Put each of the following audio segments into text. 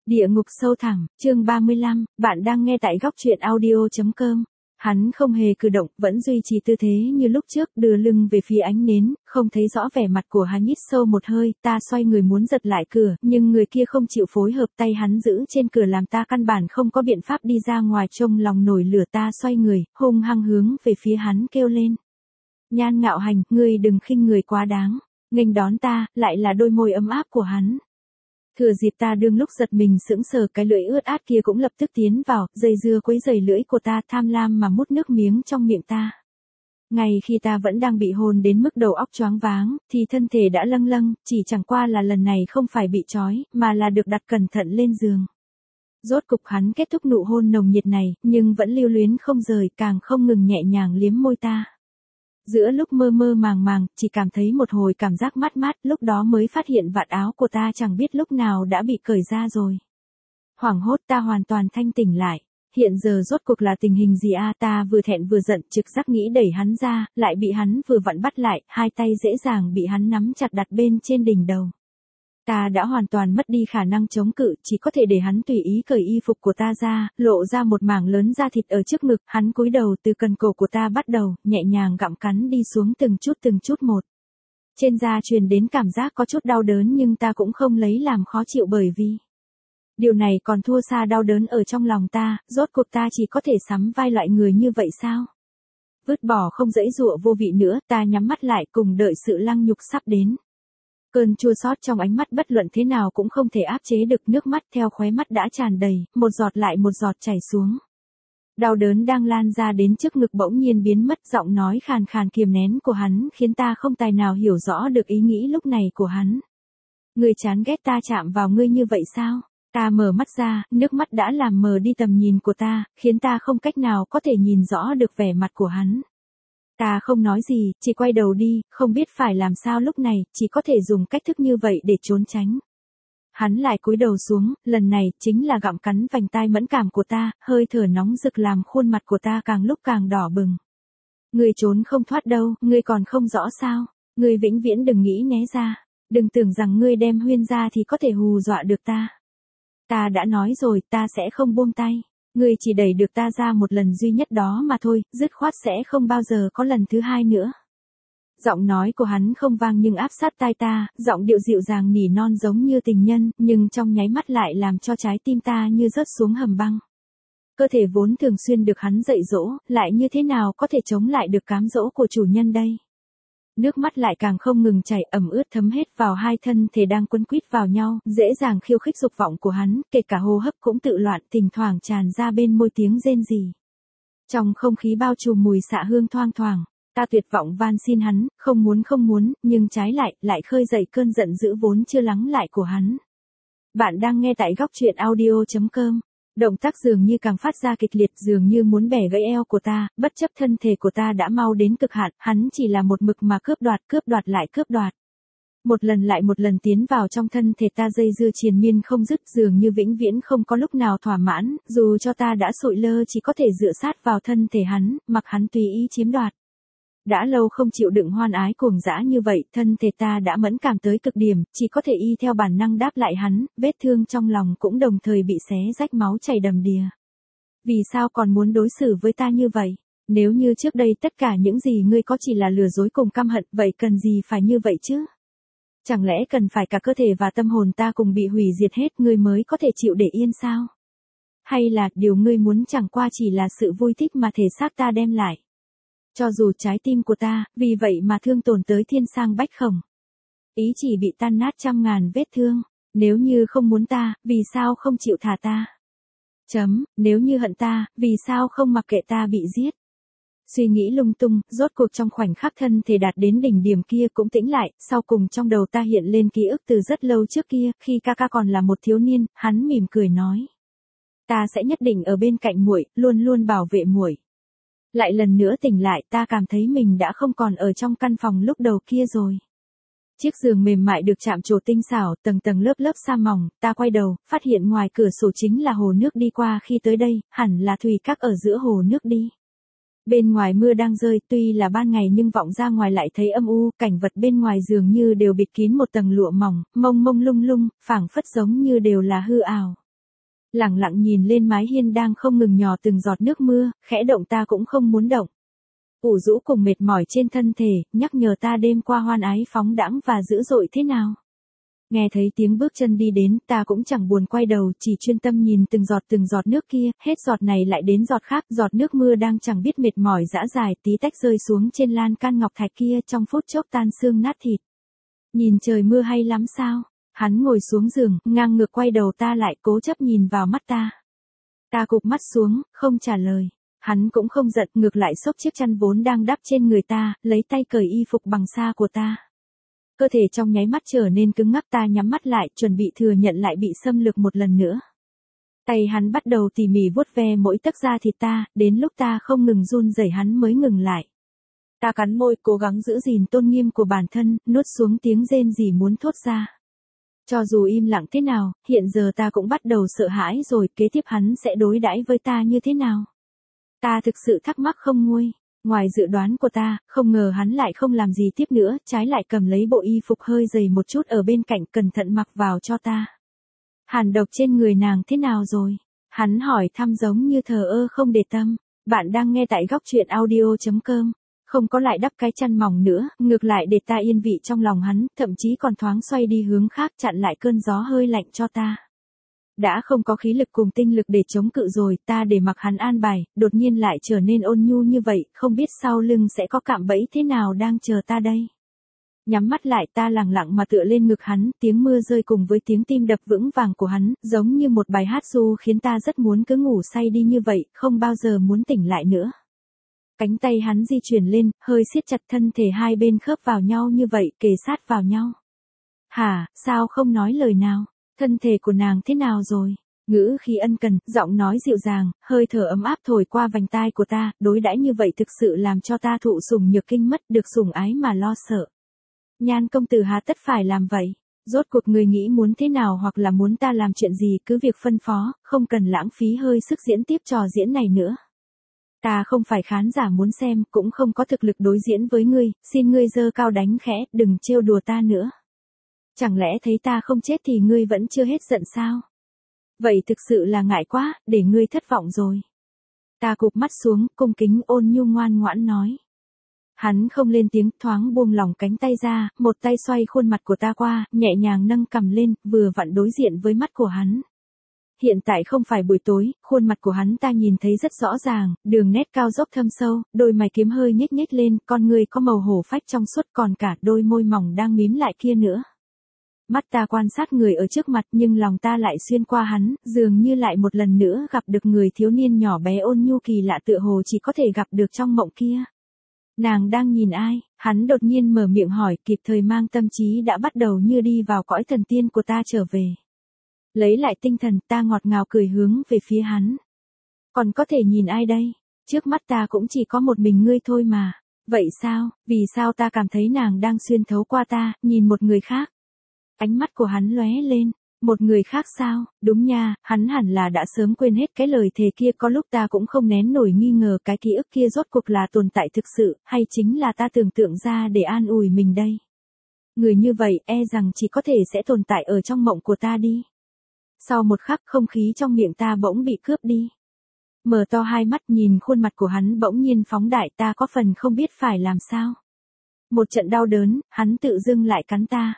Địa ngục sâu thẳm, chương 35, bạn đang nghe tại góc truyện audio.com. Hắn không hề cử động, vẫn duy trì tư thế như lúc trước, đưa lưng về phía ánh nến, không thấy rõ vẻ mặt của hắn. Hít sâu một hơi, ta xoay người muốn giật lại cửa, nhưng người kia không chịu phối hợp, tay hắn giữ trên cửa làm ta căn bản không có biện pháp đi ra ngoài. Trong lòng nổi lửa, ta xoay người, hung hăng hướng về phía hắn kêu lên. Nhan Ngạo Hành, ngươi đừng khinh người quá đáng. Nghênh đón ta, lại là đôi môi ấm áp của hắn. Thừa dịp ta đương lúc giật mình sững sờ, cái lưỡi ướt át kia cũng lập tức tiến vào, dây dưa quấy rầy lưỡi của ta, tham lam mà mút nước miếng trong miệng ta. Ngay khi ta vẫn đang bị hôn đến mức đầu óc choáng váng, thì thân thể đã lâng lâng, chỉ chẳng qua là lần này không phải bị trói, mà là được đặt cẩn thận lên giường. Rốt cục hắn kết thúc nụ hôn nồng nhiệt này, nhưng vẫn lưu luyến không rời, càng không ngừng nhẹ nhàng liếm môi ta. Giữa lúc mơ mơ màng màng, chỉ cảm thấy một hồi cảm giác mát mát, lúc đó mới phát hiện vạt áo của ta chẳng biết lúc nào đã bị cởi ra rồi. Hoảng hốt, ta hoàn toàn thanh tỉnh lại. Hiện giờ rốt cuộc là tình hình gì a? Ta vừa thẹn vừa giận, trực giác nghĩ đẩy hắn ra, lại bị hắn vừa vặn bắt lại, hai tay dễ dàng bị hắn nắm chặt đặt bên trên đỉnh đầu. Ta đã hoàn toàn mất đi khả năng chống cự, chỉ có thể để hắn tùy ý cởi y phục của ta ra, lộ ra một mảng lớn da thịt ở trước ngực. Hắn cúi đầu từ cần cổ của ta bắt đầu, nhẹ nhàng gặm cắn đi xuống từng chút một. Trên da truyền đến cảm giác có chút đau đớn, nhưng ta cũng không lấy làm khó chịu, bởi vì điều này còn thua xa đau đớn ở trong lòng ta. Rốt cuộc ta chỉ có thể sắm vai loại người như vậy sao? Vứt bỏ không dãy dụa vô vị nữa, ta nhắm mắt lại cùng đợi sự lăng nhục sắp đến. Cơn chua xót trong ánh mắt bất luận thế nào cũng không thể áp chế được, nước mắt theo khóe mắt đã tràn đầy, một giọt lại một giọt chảy xuống. Đau đớn đang lan ra đến trước ngực bỗng nhiên biến mất, giọng nói khàn khàn kiềm nén của hắn khiến ta không tài nào hiểu rõ được ý nghĩ lúc này của hắn. Ngươi chán ghét ta chạm vào ngươi như vậy sao? Ta mở mắt ra, nước mắt đã làm mờ đi tầm nhìn của ta, khiến ta không cách nào có thể nhìn rõ được vẻ mặt của hắn. Ta không nói gì, chỉ quay đầu đi, không biết phải làm sao lúc này, chỉ có thể dùng cách thức như vậy để trốn tránh. Hắn lại cúi đầu xuống, lần này chính là gặm cắn vành tai mẫn cảm của ta, hơi thở nóng rực làm khuôn mặt của ta càng lúc càng đỏ bừng. Ngươi trốn không thoát đâu, ngươi còn không rõ sao? Ngươi vĩnh viễn đừng nghĩ né ra, đừng tưởng rằng ngươi đem Huyên ra thì có thể hù dọa được ta. Ta đã nói rồi, ta sẽ không buông tay. Ngươi chỉ đẩy được ta ra một lần duy nhất đó mà thôi, dứt khoát sẽ không bao giờ có lần thứ hai nữa. Giọng nói của hắn không vang nhưng áp sát tai ta, giọng điệu dịu dàng nỉ non giống như tình nhân, nhưng trong nháy mắt lại làm cho trái tim ta như rớt xuống hầm băng. Cơ thể vốn thường xuyên được hắn dạy dỗ, lại như thế nào có thể chống lại được cám dỗ của chủ nhân đây? Nước mắt lại càng không ngừng chảy, ẩm ướt thấm hết vào hai thân thể đang quấn quýt vào nhau, dễ dàng khiêu khích dục vọng của hắn, kể cả hô hấp cũng tự loạn, thỉnh thoảng tràn ra bên môi tiếng rên rỉ. Trong không khí bao trùm mùi xạ hương thoang thoảng, ta tuyệt vọng van xin hắn, không muốn, nhưng trái lại khơi dậy cơn giận dữ vốn chưa lắng lại của hắn. Bạn đang nghe tại góc truyện audio.com. Động tác dường như càng phát ra kịch liệt, dường như muốn bẻ gãy eo của ta, bất chấp thân thể của ta đã mau đến cực hạn, hắn chỉ là một mực mà cướp đoạt lại cướp đoạt. Một lần lại một lần tiến vào trong thân thể ta, dây dưa triền miên không dứt, dường như vĩnh viễn không có lúc nào thỏa mãn, dù cho ta đã sụi lơ chỉ có thể dựa sát vào thân thể hắn, mặc hắn tùy ý chiếm đoạt. Đã lâu không chịu đựng hoan ái cuồng dã như vậy, thân thể ta đã mẫn cảm tới cực điểm, chỉ có thể y theo bản năng đáp lại hắn, vết thương trong lòng cũng đồng thời bị xé rách, máu chảy đầm đìa. Vì sao còn muốn đối xử với ta như vậy? Nếu như trước đây tất cả những gì ngươi có chỉ là lừa dối cùng căm hận, vậy cần gì phải như vậy chứ? Chẳng lẽ cần phải cả cơ thể và tâm hồn ta cùng bị hủy diệt hết ngươi mới có thể chịu để yên sao? Hay là điều ngươi muốn chẳng qua chỉ là sự vui thích mà thể xác ta đem lại? Cho dù trái tim của ta, vì vậy mà thương tổn tới thiên sang bách khổng. Ý chỉ bị tan nát trăm ngàn vết thương. Nếu như không muốn ta, vì sao không chịu thả ta? Nếu như hận ta, vì sao không mặc kệ ta bị giết? Suy nghĩ lung tung, rốt cuộc trong khoảnh khắc thân thể đạt đến đỉnh điểm kia cũng tĩnh lại, sau cùng trong đầu ta hiện lên ký ức từ rất lâu trước kia, khi ca ca còn là một thiếu niên, hắn mỉm cười nói. Ta sẽ nhất định ở bên cạnh muội, luôn luôn bảo vệ muội. Lại lần nữa tỉnh lại, ta cảm thấy mình đã không còn ở trong căn phòng lúc đầu kia rồi. Chiếc giường mềm mại được chạm trổ tinh xảo, tầng tầng lớp sa mỏng, ta quay đầu, phát hiện ngoài cửa sổ chính là hồ nước đi qua khi tới đây, hẳn là thủy các ở giữa hồ nước đi. Bên ngoài mưa đang rơi, tuy là ban ngày nhưng vọng ra ngoài lại thấy âm u, cảnh vật bên ngoài dường như đều bịt kín một tầng lụa mỏng, mông lung lung, phảng phất giống như đều là hư ảo. Lẳng lặng nhìn lên mái hiên đang không ngừng nhỏ từng giọt nước mưa, khẽ động ta cũng không muốn động. Ủ rũ cùng mệt mỏi trên thân thể, nhắc nhở ta đêm qua hoan ái phóng đãng và dữ dội thế nào. Nghe thấy tiếng bước chân đi đến, ta cũng chẳng buồn quay đầu, chỉ chuyên tâm nhìn từng giọt nước kia, hết giọt này lại đến giọt khác, giọt nước mưa đang chẳng biết mệt mỏi dã dài tí tách rơi xuống trên lan can ngọc thạch kia trong phút chốc tan xương nát thịt. Nhìn trời mưa hay lắm sao? Hắn ngồi xuống giường, ngang ngược quay đầu ta lại cố chấp nhìn vào mắt ta. Ta cụp mắt xuống, không trả lời. Hắn cũng không giận, ngược lại xốc chiếc chăn vốn đang đắp trên người ta, lấy tay cởi y phục bằng sa của ta. Cơ thể trong nháy mắt trở nên cứng ngắc, ta nhắm mắt lại, chuẩn bị thừa nhận lại bị xâm lược một lần nữa. Tay hắn bắt đầu tỉ mỉ vuốt ve mỗi tấc da thịt ta, đến lúc ta không ngừng run rẩy hắn mới ngừng lại. Ta cắn môi, cố gắng giữ gìn tôn nghiêm của bản thân, nuốt xuống tiếng rên rỉ muốn thốt ra. Cho dù im lặng thế nào, hiện giờ ta cũng bắt đầu sợ hãi rồi, kế tiếp hắn sẽ đối đãi với ta như thế nào. Ta thực sự thắc mắc không nguôi. Ngoài dự đoán của ta, không ngờ hắn lại không làm gì tiếp nữa, trái lại cầm lấy bộ y phục hơi dày một chút ở bên cạnh cẩn thận mặc vào cho ta. Hàn độc trên người nàng thế nào rồi? Hắn hỏi thăm giống như thờ ơ không để tâm. Bạn đang nghe tại góc truyện audio.com. Không có lại đắp cái chăn mỏng nữa, ngược lại để ta yên vị trong lòng hắn, thậm chí còn thoáng xoay đi hướng khác chặn lại cơn gió hơi lạnh cho ta. Đã không có khí lực cùng tinh lực để chống cự rồi, ta để mặc hắn an bài, đột nhiên lại trở nên ôn nhu như vậy, không biết sau lưng sẽ có cạm bẫy thế nào đang chờ ta đây. Nhắm mắt lại, ta lặng lặng mà tựa lên ngực hắn, tiếng mưa rơi cùng với tiếng tim đập vững vàng của hắn, giống như một bài hát ru khiến ta rất muốn cứ ngủ say đi như vậy, không bao giờ muốn tỉnh lại nữa. Cánh tay hắn di chuyển lên, hơi siết chặt thân thể hai bên khớp vào nhau như vậy, kề sát vào nhau. Hả, sao không nói lời nào? Thân thể của nàng thế nào rồi? Ngữ khí ân cần, giọng nói dịu dàng, hơi thở ấm áp thổi qua vành tai của ta, đối đãi như vậy thực sự làm cho ta thụ sủng nhược kinh mất, được sủng ái mà lo sợ. Nhan công tử hà tất phải làm vậy? Rốt cuộc người nghĩ muốn thế nào hoặc là muốn ta làm chuyện gì cứ việc phân phó, không cần lãng phí hơi sức diễn tiếp trò diễn này nữa. Ta không phải khán giả muốn xem, cũng không có thực lực đối diễn với ngươi, xin ngươi giơ cao đánh khẽ, đừng trêu đùa ta nữa. Chẳng lẽ thấy ta không chết thì ngươi vẫn chưa hết giận sao? Vậy thực sự là ngại quá, để ngươi thất vọng rồi. Ta cụp mắt xuống, cung kính ôn nhu ngoan ngoãn nói. Hắn không lên tiếng, thoáng buông lỏng cánh tay ra, một tay xoay khuôn mặt của ta qua, nhẹ nhàng nâng cằm lên, vừa vặn đối diện với mắt của hắn. Hiện tại không phải buổi tối, khuôn mặt của hắn ta nhìn thấy rất rõ ràng, đường nét cao dốc thâm sâu, đôi mày kiếm hơi nhếch nhếch lên, con người có màu hổ phách trong suốt, còn cả đôi môi mỏng đang mím lại kia nữa. Mắt ta quan sát người ở trước mặt nhưng lòng ta lại xuyên qua hắn, dường như lại một lần nữa gặp được người thiếu niên nhỏ bé ôn nhu kỳ lạ tựa hồ chỉ có thể gặp được trong mộng kia. Nàng đang nhìn ai? Hắn đột nhiên mở miệng hỏi, kịp thời mang tâm trí đã bắt đầu như đi vào cõi thần tiên của ta trở về. Lấy lại tinh thần, ta ngọt ngào cười hướng về phía hắn. Còn có thể nhìn ai đây? Trước mắt ta cũng chỉ có một mình ngươi thôi mà. Vậy sao? Vì sao ta cảm thấy nàng đang xuyên thấu qua ta, nhìn một người khác? Ánh mắt của hắn lóe lên. Một người khác sao? Đúng nha, hắn hẳn là đã sớm quên hết cái lời thề kia, có lúc ta cũng không nén nổi nghi ngờ cái ký ức kia rốt cuộc là tồn tại thực sự, hay chính là ta tưởng tượng ra để an ủi mình đây. Người như vậy e rằng chỉ có thể sẽ tồn tại ở trong mộng của ta đi. Sau một khắc không khí trong miệng ta bỗng bị cướp đi. Mở to hai mắt nhìn khuôn mặt của hắn bỗng nhiên phóng đại, ta có phần không biết phải làm sao. Một trận đau đớn, hắn tự dưng lại cắn ta.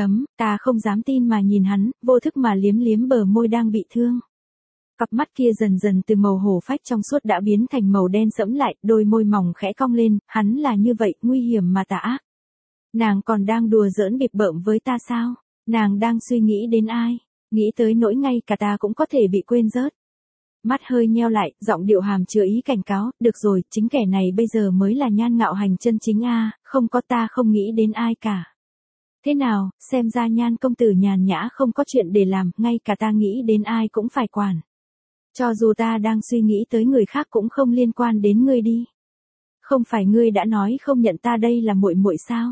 Ta không dám tin mà nhìn hắn, vô thức mà liếm liếm bờ môi đang bị thương. Cặp mắt kia dần dần từ màu hổ phách trong suốt đã biến thành màu đen sẫm lại, đôi môi mỏng khẽ cong lên, hắn là như vậy, nguy hiểm mà tà ác. Nàng còn đang đùa giỡn bịp bợm với ta sao? Nàng đang suy nghĩ đến ai? Nghĩ tới nỗi ngay cả ta cũng có thể bị quên rớt. Mắt hơi nheo lại, giọng điệu hàm chứa ý cảnh cáo, được rồi, chính kẻ này bây giờ mới là Nhan Ngạo Hành chân chính a, không có ta không nghĩ đến ai cả. Thế nào, xem ra Nhan công tử nhàn nhã không có chuyện để làm, ngay cả ta nghĩ đến ai cũng phải quản. Cho dù ta đang suy nghĩ tới người khác cũng không liên quan đến ngươi đi. Không phải ngươi đã nói không nhận ta đây là muội muội sao?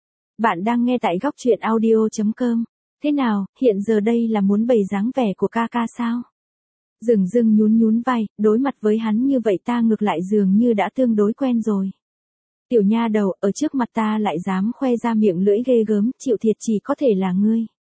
Bạn đang nghe tại góc truyện audio.com. Thế nào, hiện giờ đây là muốn bày dáng vẻ của ca ca sao? Dừng dưng nhún nhún vai, đối mặt với hắn như vậy ta ngược lại dường như đã tương đối quen rồi. Tiểu nha đầu, ở trước mặt ta lại dám khoe ra miệng lưỡi ghê gớm, chịu thiệt chỉ có thể là ngươi.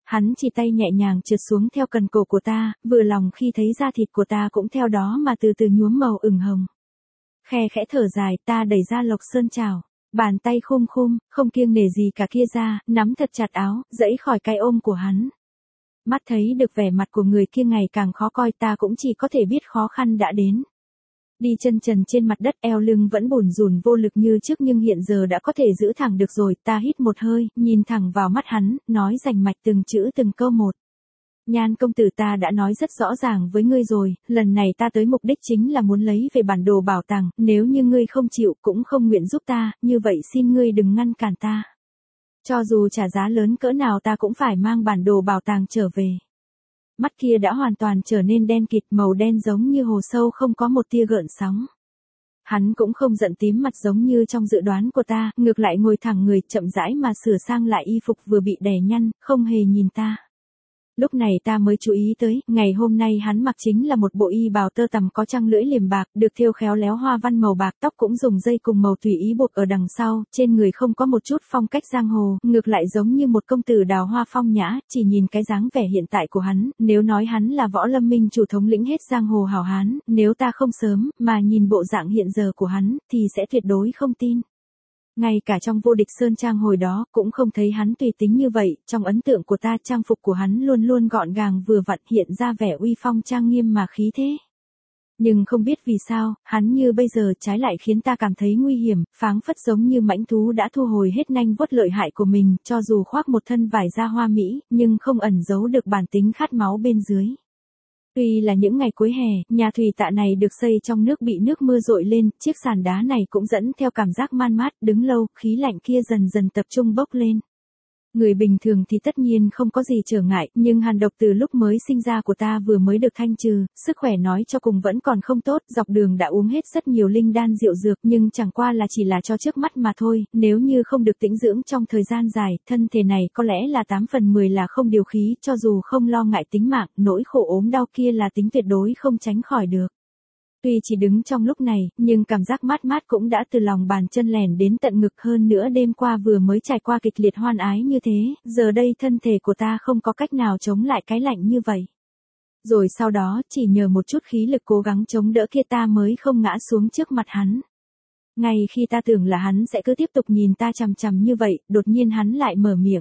Hắn chỉ tay nhẹ nhàng trượt xuống theo cần cổ của ta, vừa lòng khi thấy da thịt của ta cũng theo đó mà từ từ nhuốm màu ửng hồng. Khe khẽ thở dài, ta đẩy ra Lộc Sơn chào. Bàn tay khum khum, không kiêng nể gì cả kia ra, nắm thật chặt áo, dẫy khỏi cái ôm của hắn. Mắt thấy được vẻ mặt của người kia ngày càng khó coi, ta cũng chỉ có thể biết khó khăn đã đến. Đi chân trần trên mặt đất, eo lưng vẫn bủn rủn vô lực như trước nhưng hiện giờ đã có thể giữ thẳng được rồi. Ta hít một hơi, nhìn thẳng vào mắt hắn, nói rành mạch từng chữ từng câu một. Nhan công tử, ta đã nói rất rõ ràng với ngươi rồi, lần này ta tới mục đích chính là muốn lấy về bản đồ bảo tàng, nếu như ngươi không chịu cũng không nguyện giúp ta, như vậy xin ngươi đừng ngăn cản ta. Cho dù trả giá lớn cỡ nào ta cũng phải mang bản đồ bảo tàng trở về. Mắt kia đã hoàn toàn trở nên đen kịt, màu đen giống như hồ sâu không có một tia gợn sóng. Hắn cũng không giận tím mặt giống như trong dự đoán của ta, ngược lại ngồi thẳng người chậm rãi mà sửa sang lại y phục vừa bị đè nhăn, không hề nhìn ta. Lúc này ta mới chú ý tới, ngày hôm nay hắn mặc chính là một bộ y bào tơ tằm có trăng lưỡi liềm bạc, được thêu khéo léo hoa văn màu bạc, tóc cũng dùng dây cùng màu tùy ý buộc ở đằng sau, trên người không có một chút phong cách giang hồ, ngược lại giống như một công tử đào hoa phong nhã, chỉ nhìn cái dáng vẻ hiện tại của hắn, nếu nói hắn là Võ Lâm Minh chủ thống lĩnh hết giang hồ hảo hán, nếu ta không sớm, mà nhìn bộ dạng hiện giờ của hắn, thì sẽ tuyệt đối không tin. Ngay cả trong Vô Địch Sơn Trang hồi đó cũng không thấy hắn tùy tính như vậy, trong ấn tượng của ta trang phục của hắn luôn luôn gọn gàng vừa vặn hiện ra vẻ uy phong trang nghiêm mà khí thế. Nhưng không biết vì sao, hắn như bây giờ trái lại khiến ta cảm thấy nguy hiểm, pháng phất giống như mãnh thú đã thu hồi hết nanh vuốt lợi hại của mình, cho dù khoác một thân vải da hoa mỹ, nhưng không ẩn giấu được bản tính khát máu bên dưới. Tuy là những ngày cuối hè, nhà thủy tạ này được xây trong nước bị nước mưa dội lên, chiếc sàn đá này cũng dẫn theo cảm giác man mát, đứng lâu, khí lạnh kia dần dần tập trung bốc lên. Người bình thường thì tất nhiên không có gì trở ngại, nhưng hàn độc từ lúc mới sinh ra của ta vừa mới được thanh trừ, sức khỏe nói cho cùng vẫn còn không tốt, dọc đường đã uống hết rất nhiều linh đan rượu dược nhưng chẳng qua là chỉ là cho trước mắt mà thôi, nếu như không được tĩnh dưỡng trong thời gian dài, thân thể này có lẽ là 8 phần 10 là không điều khí, cho dù không lo ngại tính mạng, nỗi khổ ốm đau kia là tính tuyệt đối không tránh khỏi được. Tuy chỉ đứng trong lúc này, nhưng cảm giác mát mát cũng đã từ lòng bàn chân lèn đến tận ngực, hơn nữa đêm qua vừa mới trải qua kịch liệt hoan ái như thế, giờ đây thân thể của ta không có cách nào chống lại cái lạnh như vậy. Rồi sau đó, chỉ nhờ một chút khí lực cố gắng chống đỡ kia ta mới không ngã xuống trước mặt hắn. Ngay khi ta tưởng là hắn sẽ cứ tiếp tục nhìn ta chằm chằm như vậy, đột nhiên hắn lại mở miệng.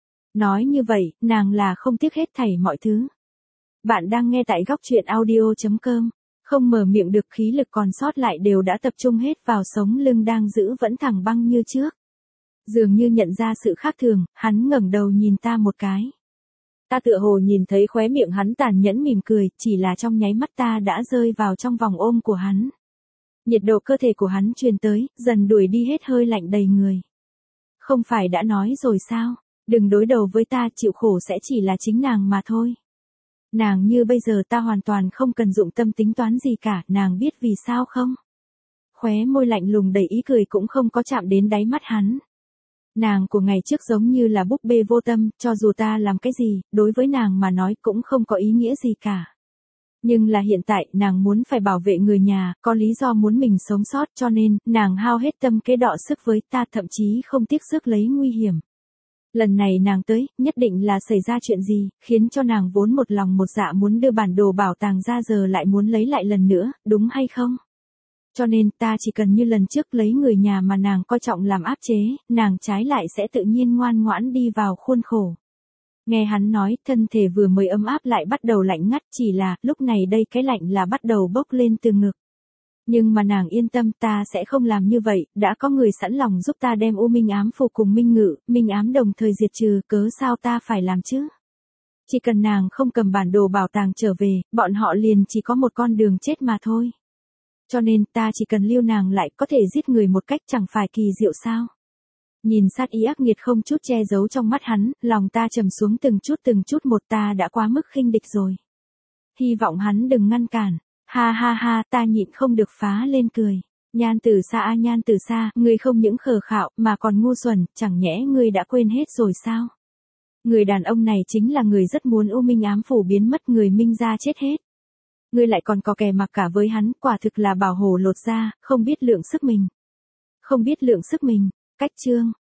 Nói như vậy, nàng là không tiếc hết thảy mọi thứ. Bạn đang nghe tại góc truyện audio.com. Không mở miệng được, khí lực còn sót lại đều đã tập trung hết vào sống lưng đang giữ vẫn thẳng băng như trước. Dường như nhận ra sự khác thường, hắn ngẩng đầu nhìn ta một cái. Ta tựa hồ nhìn thấy khóe miệng hắn tàn nhẫn mỉm cười, chỉ là trong nháy mắt ta đã rơi vào trong vòng ôm của hắn. Nhiệt độ cơ thể của hắn truyền tới, dần đuổi đi hết hơi lạnh đầy người. Không phải đã nói rồi sao, đừng đối đầu với ta, chịu khổ sẽ chỉ là chính nàng mà thôi. Nàng như bây giờ ta hoàn toàn không cần dụng tâm tính toán gì cả, nàng biết vì sao không? Khóe môi lạnh lùng đầy ý cười cũng không có chạm đến đáy mắt hắn. Nàng của ngày trước giống như là búp bê vô tâm, cho dù ta làm cái gì, đối với nàng mà nói cũng không có ý nghĩa gì cả. Nhưng là hiện tại, nàng muốn phải bảo vệ người nhà, có lý do muốn mình sống sót cho nên, nàng hao hết tâm kế đọ sức với ta, thậm chí không tiếc rước lấy nguy hiểm. Lần này nàng tới, nhất định là xảy ra chuyện gì, khiến cho nàng vốn một lòng một dạ muốn đưa bản đồ bảo tàng ra giờ lại muốn lấy lại lần nữa, đúng hay không? Cho nên ta chỉ cần như lần trước lấy người nhà mà nàng coi trọng làm áp chế, nàng trái lại sẽ tự nhiên ngoan ngoãn đi vào khuôn khổ. Nghe hắn nói, thân thể vừa mới ấm áp lại bắt đầu lạnh ngắt, chỉ là, lúc này đây cái lạnh là bắt đầu bốc lên từ ngực. Nhưng mà nàng yên tâm, ta sẽ không làm như vậy, đã có người sẵn lòng giúp ta đem U Minh ám phù cùng Minh Ngự, Minh ám đồng thời diệt trừ, cớ sao ta phải làm chứ? Chỉ cần nàng không cầm bản đồ bảo tàng trở về, bọn họ liền chỉ có một con đường chết mà thôi. Cho nên ta chỉ cần lưu nàng lại có thể giết người một cách chẳng phải kỳ diệu sao? Nhìn sát ý ác nghiệt không chút che giấu trong mắt hắn, lòng ta trầm xuống từng chút một, ta đã quá mức khinh địch rồi. Hy vọng hắn đừng ngăn cản. Ha ha ha, ta nhịn không được phá lên cười. Nhan Tử Sa a Nhan Tử Sa, ngươi không những khờ khạo mà còn ngu xuẩn, chẳng nhẽ ngươi đã quên hết rồi sao? Người đàn ông này chính là người rất muốn U Minh ám phủ biến mất, người Minh gia chết hết. Ngươi lại còn có kè mặc cả với hắn, quả thực là bảo hổ lột da, không biết lượng sức mình. Không biết lượng sức mình. Cách chương